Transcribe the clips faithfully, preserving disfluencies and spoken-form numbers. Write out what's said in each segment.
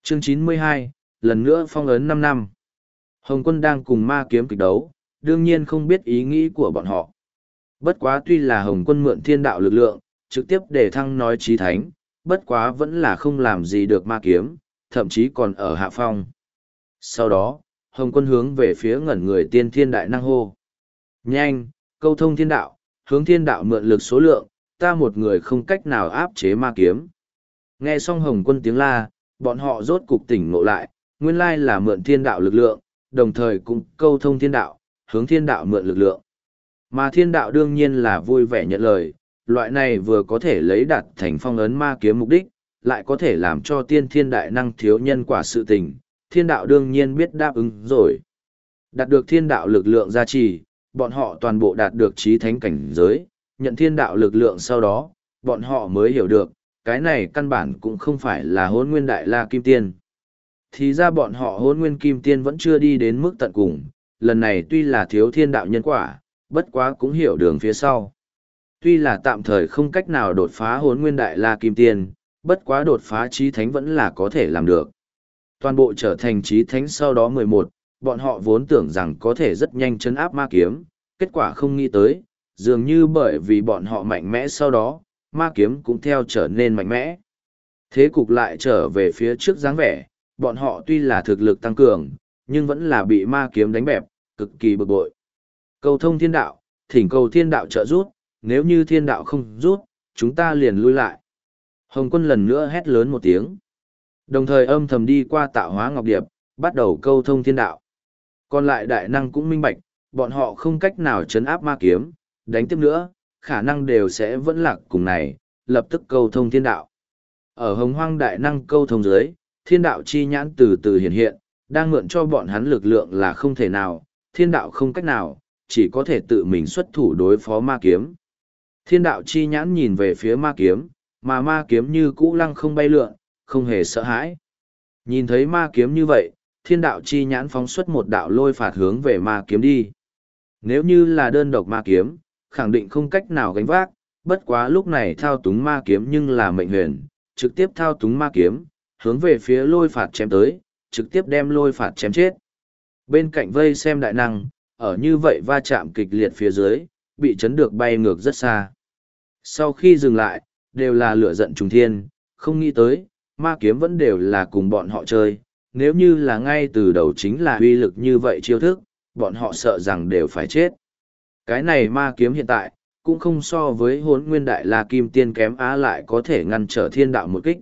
Chương chín mươi hai, lần nữa phong ấn năm năm. Hồng Quân đang cùng ma kiếm kịch đấu, đương nhiên không biết ý nghĩ của bọn họ. Bất quá tuy là Hồng Quân mượn thiên đạo lực lượng, trực tiếp để thăng nói chí thánh, bất quá vẫn là không làm gì được ma kiếm, thậm chí còn ở hạ phong. Sau đó, Hồng Quân hướng về phía ngẩn người tiên thiên đại năng hô. Nhanh, câu thông thiên đạo, hướng thiên đạo mượn lực số lượng, ta một người không cách nào áp chế ma kiếm. Nghe xong Hồng Quân tiếng la, bọn họ rốt cục tỉnh ngộ lại, nguyên lai là mượn thiên đạo lực lượng, đồng thời cũng câu thông thiên đạo, hướng thiên đạo mượn lực lượng. Mà thiên đạo đương nhiên là vui vẻ nhận lời, loại này vừa có thể lấy đạt thành phong ấn ma kiếm mục đích, lại có thể làm cho tiên thiên đại năng thiếu nhân quả sự tình, thiên đạo đương nhiên biết đáp ứng rồi. Đạt được thiên đạo lực lượng gia trì, bọn họ toàn bộ đạt được chí thánh cảnh giới, nhận thiên đạo lực lượng sau đó, bọn họ mới hiểu được, cái này căn bản cũng không phải là hôn nguyên đại la kim tiên. Thì ra bọn họ hôn nguyên kim tiên vẫn chưa đi đến mức tận cùng, lần này tuy là thiếu thiên đạo nhân quả, bất quá cũng hiểu đường phía sau. Tuy là tạm thời không cách nào đột phá hôn nguyên đại la kim tiên, bất quá đột phá chí thánh vẫn là có thể làm được. Toàn bộ trở thành chí thánh sau đó mười một, bọn họ vốn tưởng rằng có thể rất nhanh chấn áp ma kiếm, kết quả không nghĩ tới, dường như bởi vì bọn họ mạnh mẽ sau đó, ma kiếm cũng theo trở nên mạnh mẽ. Thế cục lại trở về phía trước dáng vẻ, bọn họ tuy là thực lực tăng cường, nhưng vẫn là bị ma kiếm đánh bẹp, cực kỳ bực bội. Cầu thông thiên đạo, thỉnh cầu thiên đạo trợ giúp, nếu như thiên đạo không giúp, chúng ta liền lui lại. Hồng Quân lần nữa hét lớn một tiếng. Đồng thời âm thầm đi qua tạo hóa ngọc điệp, bắt đầu câu thông thiên đạo. Còn lại đại năng cũng minh bạch, bọn họ không cách nào chấn áp ma kiếm, đánh tiếp nữa, khả năng đều sẽ vẫn lạc cùng này, lập tức câu thông thiên đạo. Ở hồng hoang đại năng câu thông dưới, thiên đạo chi nhãn từ từ hiện hiện, đang mượn cho bọn hắn lực lượng là không thể nào, thiên đạo không cách nào, chỉ có thể tự mình xuất thủ đối phó ma kiếm. Thiên đạo chi nhãn nhìn về phía ma kiếm, mà ma kiếm như cũ lăng không bay lượn, không hề sợ hãi. Nhìn thấy ma kiếm như vậy, thiên đạo chi nhãn phóng xuất một đạo lôi phạt hướng về ma kiếm đi. Nếu như là đơn độc ma kiếm, khẳng định không cách nào gánh vác, bất quá lúc này thao túng ma kiếm nhưng là mệnh huyền, trực tiếp thao túng ma kiếm, hướng về phía lôi phạt chém tới, trực tiếp đem lôi phạt chém chết. Bên cạnh vây xem đại năng, ở như vậy va chạm kịch liệt phía dưới, bị chấn được bay ngược rất xa. Sau khi dừng lại, đều là lửa giận trùng thiên, không nghĩ tới, ma kiếm vẫn đều là cùng bọn họ chơi, nếu như là ngay từ đầu chính là uy lực như vậy chiêu thức, bọn họ sợ rằng đều phải chết. Cái này ma kiếm hiện tại, cũng không so với hốn nguyên đại la kim tiên kém á lại có thể ngăn trở thiên đạo một kích.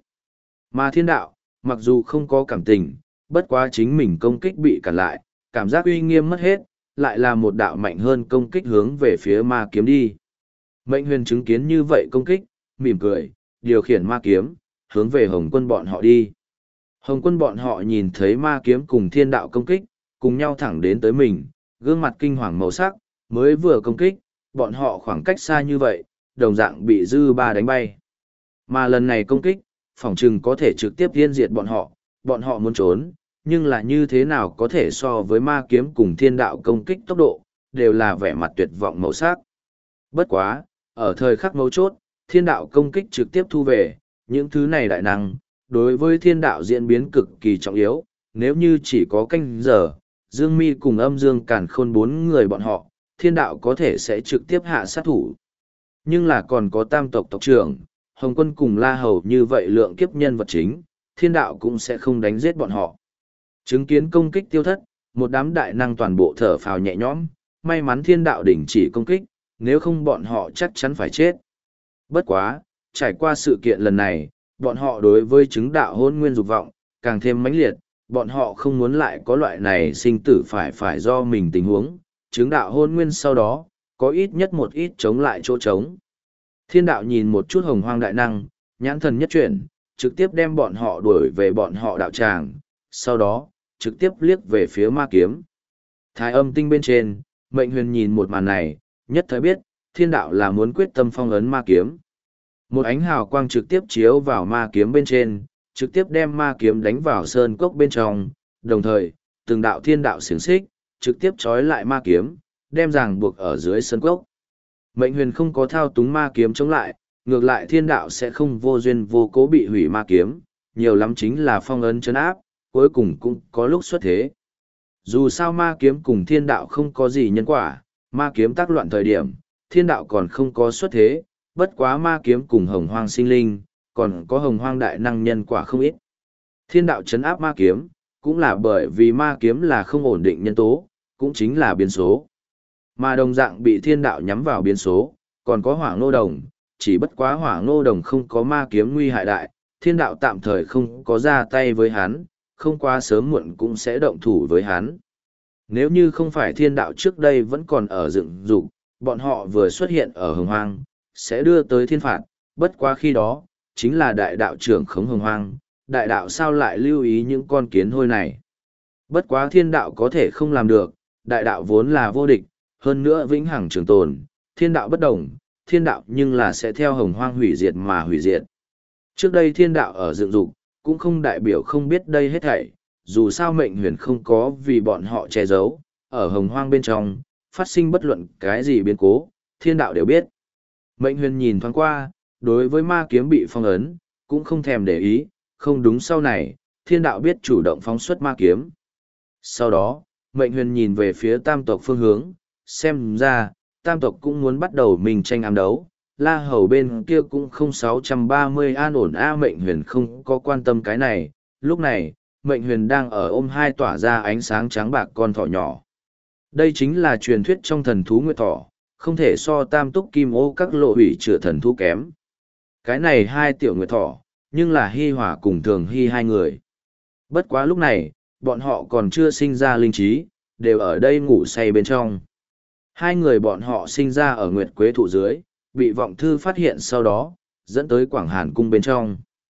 Mà thiên đạo, mặc dù không có cảm tình, bất quá chính mình công kích bị cản lại, cảm giác uy nghiêm mất hết, lại là một đạo mạnh hơn công kích hướng về phía ma kiếm đi. Mệnh huyền chứng kiến như vậy công kích, mỉm cười, điều khiển ma kiếm, hướng về Hồng Quân bọn họ đi. Hồng Quân bọn họ nhìn thấy ma kiếm cùng thiên đạo công kích, cùng nhau thẳng đến tới mình, gương mặt kinh hoàng màu sắc, mới vừa công kích, bọn họ khoảng cách xa như vậy, đồng dạng bị dư ba đánh bay. Mà lần này công kích, phỏng chừng có thể trực tiếp tiên diệt bọn họ, bọn họ muốn trốn, nhưng là như thế nào có thể so với ma kiếm cùng thiên đạo công kích tốc độ, đều là vẻ mặt tuyệt vọng màu sắc. Bất quá, ở thời khắc mấu chốt, thiên đạo công kích trực tiếp thu về, những thứ này đại năng, đối với thiên đạo diễn biến cực kỳ trọng yếu, nếu như chỉ có canh giờ, Dương Mi cùng âm dương càn khôn bốn người bọn họ, thiên đạo có thể sẽ trực tiếp hạ sát thủ. Nhưng là còn có tam tộc tộc trưởng, Hồng Quân cùng La Hầu như vậy lượng kiếp nhân vật chính, thiên đạo cũng sẽ không đánh giết bọn họ. Chứng kiến công kích tiêu thất, một đám đại năng toàn bộ thở phào nhẹ nhõm, may mắn thiên đạo đình chỉ công kích, nếu không bọn họ chắc chắn phải chết. Bất quá, trải qua sự kiện lần này, bọn họ đối với chứng đạo hôn nguyên dục vọng, càng thêm mãnh liệt, bọn họ không muốn lại có loại này sinh tử phải phải do mình tình huống, chứng đạo hôn nguyên sau đó, có ít nhất một ít chống lại chỗ trống. Thiên đạo nhìn một chút hồng hoang đại năng, nhãn thần nhất chuyển, trực tiếp đem bọn họ đuổi về bọn họ đạo tràng, sau đó, trực tiếp liếc về phía ma kiếm. Thái âm tinh bên trên, mệnh huyền nhìn một màn này, nhất thời biết, thiên đạo là muốn quyết tâm phong ấn ma kiếm. Một ánh hào quang trực tiếp chiếu vào ma kiếm bên trên, trực tiếp đem ma kiếm đánh vào sơn cốc bên trong, đồng thời, từng đạo thiên đạo xiềng xích, trực tiếp trói lại ma kiếm, đem ràng buộc ở dưới sơn cốc. Mệnh huyền không có thao túng ma kiếm chống lại, ngược lại thiên đạo sẽ không vô duyên vô cố bị hủy ma kiếm, nhiều lắm chính là phong ấn chấn áp, cuối cùng cũng có lúc xuất thế. Dù sao ma kiếm cùng thiên đạo không có gì nhân quả, ma kiếm tác loạn thời điểm, thiên đạo còn không có xuất thế, bất quá ma kiếm cùng hồng hoang sinh linh, còn có hồng hoang đại năng nhân quả không ít. Thiên đạo chấn áp ma kiếm, cũng là bởi vì ma kiếm là không ổn định nhân tố, cũng chính là biến số. Mà đồng dạng bị thiên đạo nhắm vào biến số, còn có hỏa ngô đồng, chỉ bất quá hỏa ngô đồng không có ma kiếm nguy hại đại, thiên đạo tạm thời không có ra tay với hắn, không quá sớm muộn cũng sẽ động thủ với hắn. Nếu như không phải thiên đạo trước đây vẫn còn ở dựng dục, bọn họ vừa xuất hiện ở hồng hoang, sẽ đưa tới thiên phạt, bất quá khi đó, chính là đại đạo trưởng khống hồng hoang, đại đạo sao lại lưu ý những con kiến hôi này. Bất quá thiên đạo có thể không làm được, đại đạo vốn là vô địch, hơn nữa vĩnh hằng trường tồn, thiên đạo bất đồng, thiên đạo nhưng là sẽ theo hồng hoang hủy diệt mà hủy diệt. Trước đây thiên đạo ở dựng dục, cũng không đại biểu không biết đây hết thảy, dù sao mệnh huyền không có vì bọn họ che giấu, ở hồng hoang bên trong, phát sinh bất luận cái gì biến cố, thiên đạo đều biết. Mệnh huyền nhìn thoáng qua, đối với ma kiếm bị phong ấn, cũng không thèm để ý, không đúng sau này, thiên đạo biết chủ động phóng xuất ma kiếm. Sau đó, mệnh huyền nhìn về phía tam tộc phương hướng, xem ra, tam tộc cũng muốn bắt đầu mình tranh ám đấu. La Hầu bên kia cũng không sáu trăm ba mươi an ổn A mệnh huyền không có quan tâm cái này, lúc này, mệnh huyền đang ở ôm hai tỏa ra ánh sáng trắng bạc con thỏ nhỏ. Đây chính là truyền thuyết trong thần thú nguyệt thỏ, không thể so tam túc kim ô các lộ hủy chữa thần thú kém. Cái này hai tiểu nguyệt thỏ, nhưng là hy hỏa cùng thường hy hai người. Bất quá lúc này, bọn họ còn chưa sinh ra linh trí, đều ở đây ngủ say bên trong. Hai người bọn họ sinh ra ở nguyệt quế thụ dưới, bị vọng thư phát hiện sau đó, dẫn tới Quảng Hàn cung bên trong.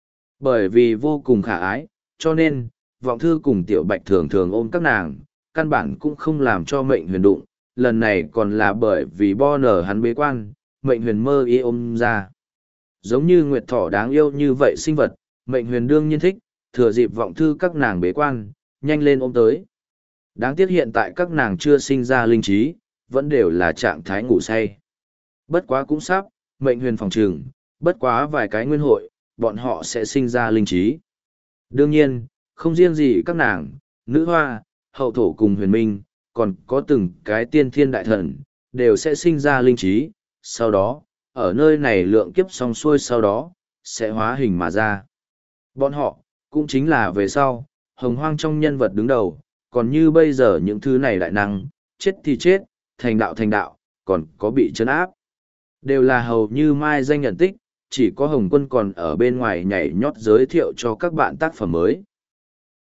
Bởi vì vô cùng khả ái, cho nên, vọng thư cùng tiểu bạch thường thường ôm các nàng, căn bản cũng không làm cho mệnh huyền đụng, lần này còn là bởi vì bo nở hắn bế quan, mệnh huyền mơ ý ôm ra. Giống như nguyệt thỏ đáng yêu như vậy sinh vật, mệnh huyền đương nhiên thích, thừa dịp vọng thư các nàng bế quan, nhanh lên ôm tới. Đáng tiếc hiện tại các nàng chưa sinh ra linh trí, vẫn đều là trạng thái ngủ say. Bất quá cũng sắp, mệnh huyền phòng trừng, bất quá vài cái nguyên hội, bọn họ sẽ sinh ra linh trí. Đương nhiên, không riêng gì các nàng, nữ hoa, hậu thổ cùng huyền minh, còn có từng cái tiên thiên đại thần, đều sẽ sinh ra linh trí, sau đó, ở nơi này lượng kiếp xong xuôi sau đó, sẽ hóa hình mà ra. Bọn họ, cũng chính là về sau, hồng hoang trong nhân vật đứng đầu, còn như bây giờ những thứ này đại năng, chết thì chết, thành đạo thành đạo, còn có bị trấn áp. Đều là hầu như mai danh nhận tích, chỉ có Hồng Quân còn ở bên ngoài nhảy nhót giới thiệu cho các bạn tác phẩm mới.